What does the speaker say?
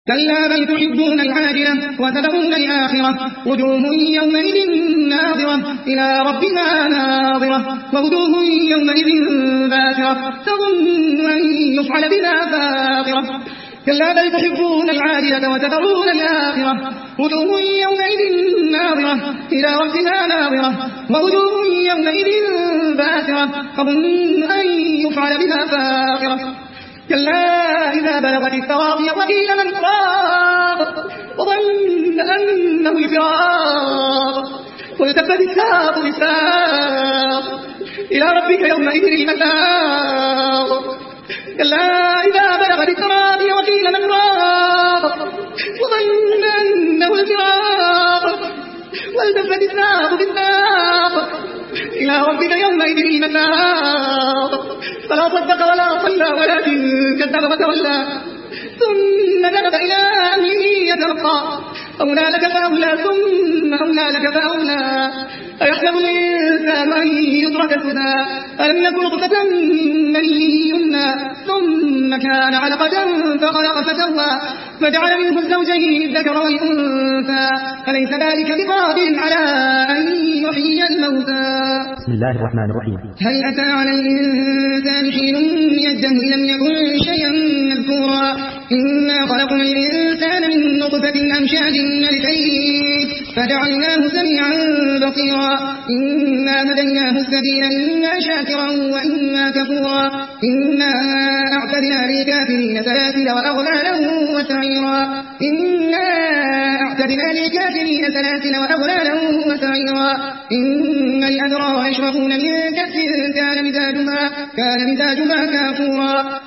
كلا بل تحبون العاجلة وتذرون الآخرة وجوه يومئذ ناظرة إلى ربها ناظرة ووجوه يومئذ باسرة تظن أن يفعل بها فاقرة كلا بل تحبون العاجلة وتذرون الآخرة وجوه يومئذ ناظرة إلى ربها ناظرة ووجوه يومئذ باسرة تظن أن يفعل بها فاقرة كلا إذا بلغت التراقي وقيل من راق وظن أنه الفراق والتفت الساق بالساق إلى ربك يومئذ المساق كلا إذا بلغت التراقي وقيل من راق وظن أنه الفراق والتفت الساق بالساق إلى ربك يومئذ المساق فلا صدق ولا صلى ولكن كذب وتولى ثم ذهب إلى أهله يترقى أولى لك فأولى ثم أولى لك فأولى أيحسب الإنسان أن يترك سدى ألم يكن نطفة من مني يمنى ثم كان علقة فخلق فسوى فجعل منه الزوجين الذكر والأنثى أليس ذلك بقادر على أن يحيي الموتى بسم الله الرحمن الرحيم هل أتى على الإنسان حين من الدهر لم يكن شيئا مذكورا إنا خلقنا الإنسان من نطفة أمشاج نبتليه فجعلناه سميعا بصيرا إنا هديناه السبيل إما شاكرا وإما كفورا إنا أعتدنا للكافرين سلاسل وأغلالا وسعيرا إنا أعتدنا للكافرين سلاسل وأغلالا وسعيرا إن الأبرار يشربون من كأس كان مزاجها كافورا